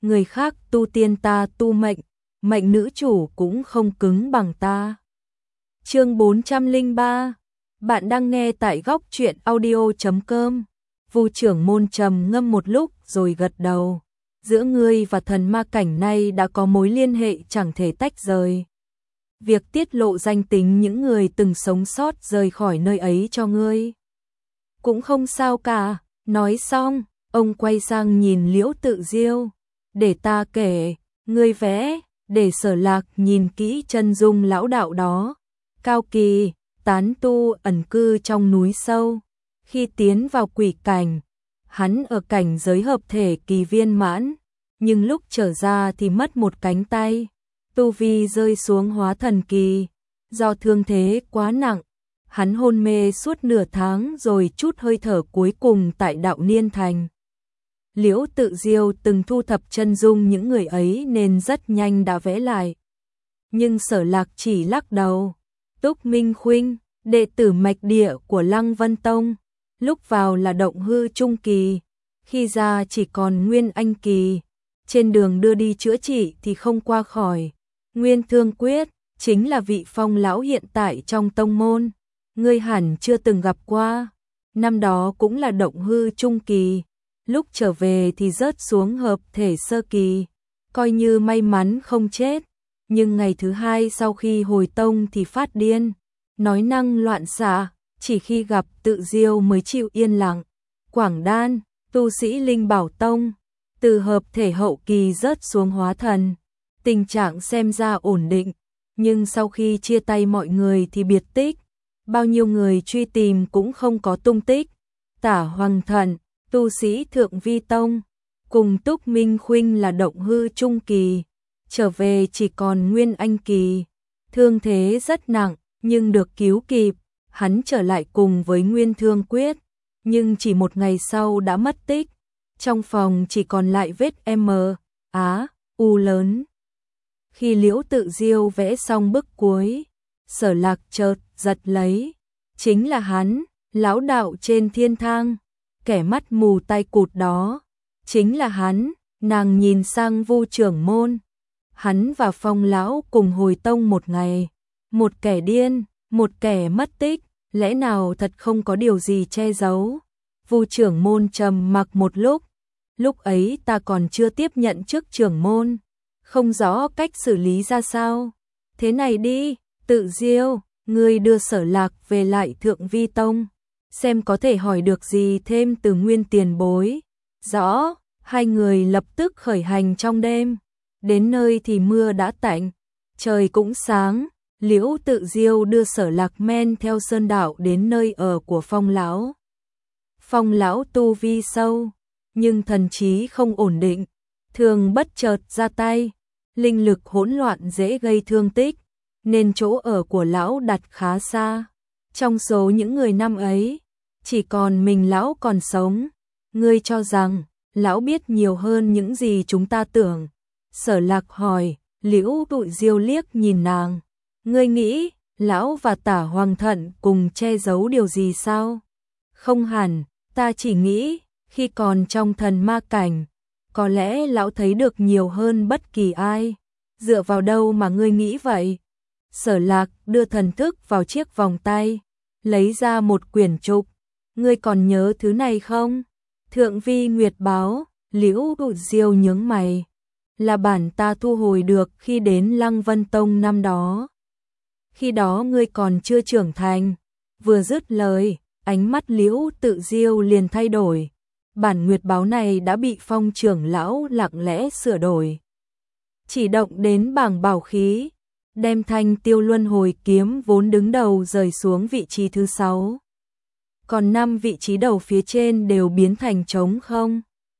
người khác tu tiên ta tu mệnh, mệnh nữ chủ cũng không cứng bằng ta. Chương 403. Bạn đang nghe tại góc truyện audio.com. Vu trưởng môn trầm ngâm một lúc rồi gật đầu. Giữa ngươi và thần ma cảnh này đã có mối liên hệ chẳng thể tách rời. Việc tiết lộ danh tính những người từng sống sót rời khỏi nơi ấy cho ngươi cũng không sao cả. Nói xong, ông quay sang nhìn Liễu Tự Diêu. Để ta kể, ngươi vẽ, để Sở Lạc nhìn kỹ chân dung lão đạo đó. Cao kỳ, tán tu ẩn cư trong núi sâu. Khi tiến vào quỷ cảnh, hắn ở cảnh giới hợp thể kỳ viên mãn, nhưng lúc trở ra thì mất một cánh tay. Tu vi rơi xuống hóa thần kỳ, do thương thế quá nặng, hắn hôn mê suốt nửa tháng rồi chút hơi thở cuối cùng tại Đạo Niên Thành. Liễu Tự Diêu từng thu thập chân dung những người ấy nên rất nhanh đã vẽ lại. Nhưng Sở Lạc chỉ lắc đầu. Túc Minh Khuynh, đệ tử mạch địa của Lăng Vân Tông, lúc vào là động hư trung kỳ, khi ra chỉ còn nguyên anh kỳ. Trên đường đưa đi chữa trị thì không qua khỏi. Nguyên Thương Quyết chính là vị phong lão hiện tại trong tông môn, ngươi hẳn chưa từng gặp qua. Năm đó cũng là động hư trung kỳ, lúc trở về thì rớt xuống hợp thể sơ kỳ, coi như may mắn không chết. Nhưng ngày thứ hai sau khi hồi tông thì phát điên, nói năng loạn xạ, chỉ khi gặp Tự Diêu mới chịu yên lặng. Quảng Đan, tu sĩ Linh Bảo Tông, từ hợp thể hậu kỳ rớt xuống hóa thần, tình trạng xem ra ổn định, nhưng sau khi chia tay mọi người thì biệt tích, bao nhiêu người truy tìm cũng không có tung tích. Tả Hoàng Thận, tu sĩ Thượng Vi Tông, cùng Túc Minh Khuynh là động hư trung kỳ, trở về chỉ còn nguyên anh kỳ, thương thế rất nặng nhưng được cứu kịp, hắn trở lại cùng với Nguyên Thương Quyết, nhưng chỉ một ngày sau đã mất tích. Trong phòng chỉ còn lại vết U lớn. Khi Liễu Tự Diêu vẽ xong bức cuối, Sở Lạc chợt giật lấy, chính là hắn, lão đạo trên thiên thang, kẻ mắt mù tay cụt đó, chính là hắn. Nàng nhìn sang Vu trưởng môn, hắn và Phong lão cùng hồi tông một ngày, một kẻ điên, một kẻ mất tích, lẽ nào thật không có điều gì che giấu? Vu trưởng môn trầm mặc một lúc ấy ta còn chưa tiếp nhận chức trưởng môn, không rõ cách xử lý ra sao. Thế này đi, Tự Diêu, ngươi đưa Sở Lạc về lại Thượng Vi Tông, xem có thể hỏi được gì thêm từ Nguyên tiền bối. Rõ. Hai người lập tức khởi hành trong đêm, đến nơi thì mưa đã tạnh, trời cũng sáng. Liễu Tự Diêu đưa Sở Lạc men theo sơn đạo đến nơi ở của Phong lão. Phong lão tu vi sâu, nhưng thần trí không ổn định, thường bất chợt ra tay, linh lực hỗn loạn dễ gây thương tích, nên chỗ ở của lão đặt khá xa. Trong số những người năm ấy, chỉ còn mình lão còn sống. Ngươi cho rằng lão biết nhiều hơn những gì chúng ta tưởng? Sở Lạc hỏi. Liễu Tự Diêu liếc nhìn nàng. Ngươi nghĩ lão và Tả Hoàng Thận cùng che giấu điều gì sao? Không hẳn, ta chỉ nghĩ khi còn trong thần ma cảnh, có lẽ lão thấy được nhiều hơn bất kỳ ai. Dựa vào đâu mà ngươi nghĩ vậy? Sở Lạc đưa thần thức vào chiếc vòng tay, lấy ra một quyển trục. Ngươi còn nhớ thứ này không? Thượng Vi Nguyệt Báo. Liễu Tự Diêu nhướng mày. Là bản ta thu hồi được khi đến Lăng Vân Tông năm đó. Khi đó ngươi còn chưa trưởng thành. Vừa dứt lời, ánh mắt Liễu Tự Diêu liền thay đổi. Bản Nguyệt Báo này đã bị Phong trưởng lão lặng lẽ sửa đổi, chỉ động đến bảng bảo khí, đem Thanh Tiêu Luân Hồi kiếm vốn đứng đầu rời xuống vị trí thứ 6. Còn 5 vị trí đầu phía trên đều biến thành trống không.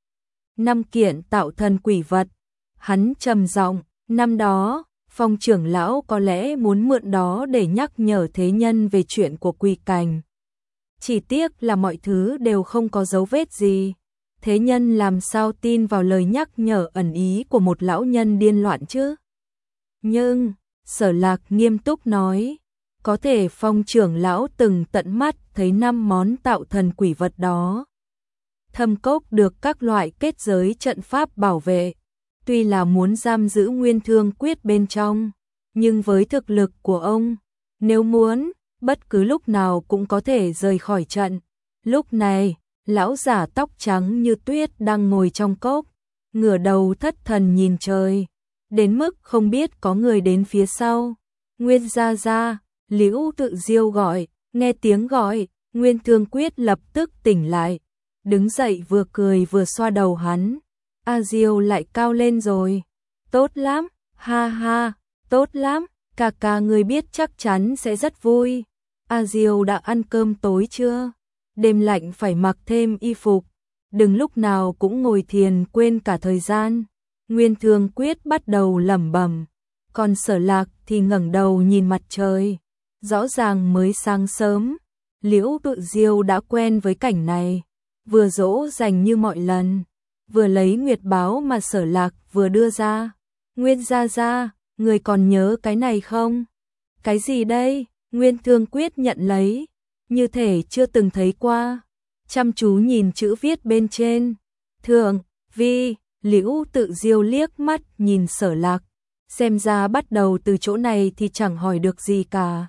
5 kiện tạo thần quỷ vật. Hắn trầm giọng, năm đó, Phong trưởng lão có lẽ muốn mượn đó để nhắc nhở thế nhân về chuyện của quỷ cảnh. Chỉ tiếc là mọi thứ đều không có dấu vết gì. Thế nhân làm sao tin vào lời nhắc nhở ẩn ý của một lão nhân điên loạn chứ? Nhưng, Sở Lạc nghiêm túc nói, có thể Phong trưởng lão từng tận mắt thấy 5 món tạo thần quỷ vật đó. Thâm cốc được các loại kết giới trận pháp bảo vệ, tuy là muốn giam giữ Nguyên Thương Quyết bên trong, nhưng với thực lực của ông, nếu muốn, bất cứ lúc nào cũng có thể rời khỏi trận. Lúc này, lão giả tóc trắng như tuyết đang ngồi trong cốc, ngửa đầu thất thần nhìn trời, đến mức không biết có người đến phía sau. Nguyên gia gia, Liễu Tự Diêu gọi, nghe tiếng gọi, Nguyên Thương Quyết lập tức tỉnh lại, đứng dậy vừa cười vừa xoa đầu hắn. A Diêu lại cao lên rồi, tốt lắm, ha ha, tốt lắm, ca ca người biết chắc chắn sẽ rất vui. A Diêu đã ăn cơm tối chưa? Đêm lạnh phải mặc thêm y phục, đừng lúc nào cũng ngồi thiền quên cả thời gian. Nguyên Thương Quyết bắt đầu lẩm bẩm, còn Sở Lạc thì ngẩng đầu nhìn mặt trời. Rõ ràng mới sáng sớm, Liễu Tự Diêu đã quen với cảnh này, vừa dỗ dành như mọi lần, vừa lấy nguyệt báo mà Sở Lạc vừa đưa ra. Nguyên gia gia, người còn nhớ cái này không? Cái gì đây? Nguyên Thương Quyết nhận lấy, như thể chưa từng thấy qua, chăm chú nhìn chữ viết bên trên. Thượng, vi, Liễu Tự Diêu liếc mắt nhìn Sở Lạc, xem ra bắt đầu từ chỗ này thì chẳng hỏi được gì cả.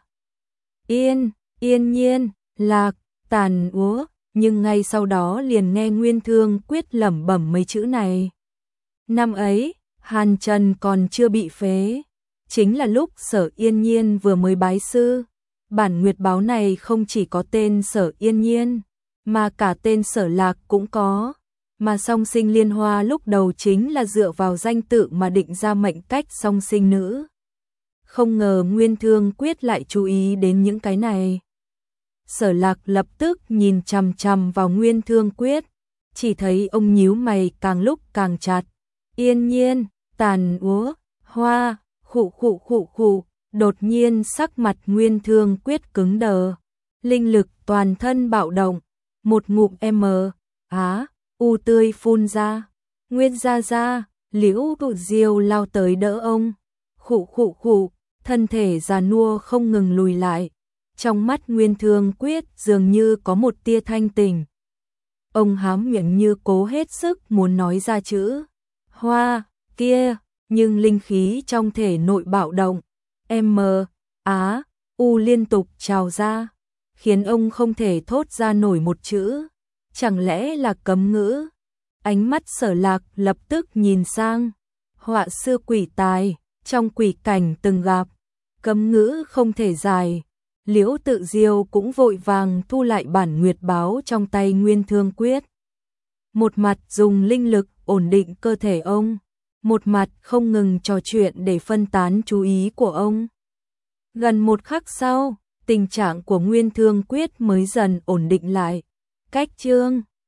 Yên, yên nhiên, lạc, tàn úa, nhưng ngay sau đó liền nghe Nguyên Thương Quyết lẩm bẩm mấy chữ này. Năm ấy, Hàn Trần còn chưa bị phế, chính là lúc Sở Yên Nhiên vừa mới bái sư. Bản nguyệt báo này không chỉ có tên Sở Yên Nhiên, mà cả tên Sở Lạc cũng có, mà song sinh liên hoa lúc đầu chính là dựa vào danh tự mà định ra mệnh cách song sinh nữ. Không ngờ Nguyên Thương Quyết lại chú ý đến những cái này. Sở Lạc lập tức nhìn chằm chằm vào Nguyên Thương Quyết, chỉ thấy ông nhíu mày càng lúc càng chặt. Yên nhiên, tàn úa, hoa, khụ khụ khụ khụ, đột nhiên sắc mặt Nguyên Thương Quyết cứng đờ, linh lực toàn thân bạo động, một ngụm u tươi phun ra. Nguyên gia gia, Liễu Tự Diêu lao tới đỡ ông, khụ khụ khụ, thân thể già nua không ngừng lùi lại. Trong mắt Nguyên Thương Quyết dường như có một tia thanh tỉnh. Ông hám miệng như cố hết sức muốn nói ra chữ hoa kia, nhưng linh khí trong thể nội bạo động, u liên tục trào ra, khiến ông không thể thốt ra nổi một chữ. Chẳng lẽ là cấm ngữ? Ánh mắt Sở Lạc lập tức nhìn sang họa sư quỷ tài, trong quỷ cảnh từng gặp, cấm ngữ không thể giải. Liễu Tự Diêu cũng vội vàng thu lại bản nguyệt báo trong tay Nguyên Thương Quyết. Một mặt dùng linh lực ổn định cơ thể ông, một mặt không ngừng trò chuyện để phân tán chú ý của ông. Gần một khắc sau, tình trạng của Nguyên Thương Quyết mới dần ổn định lại. Cách chương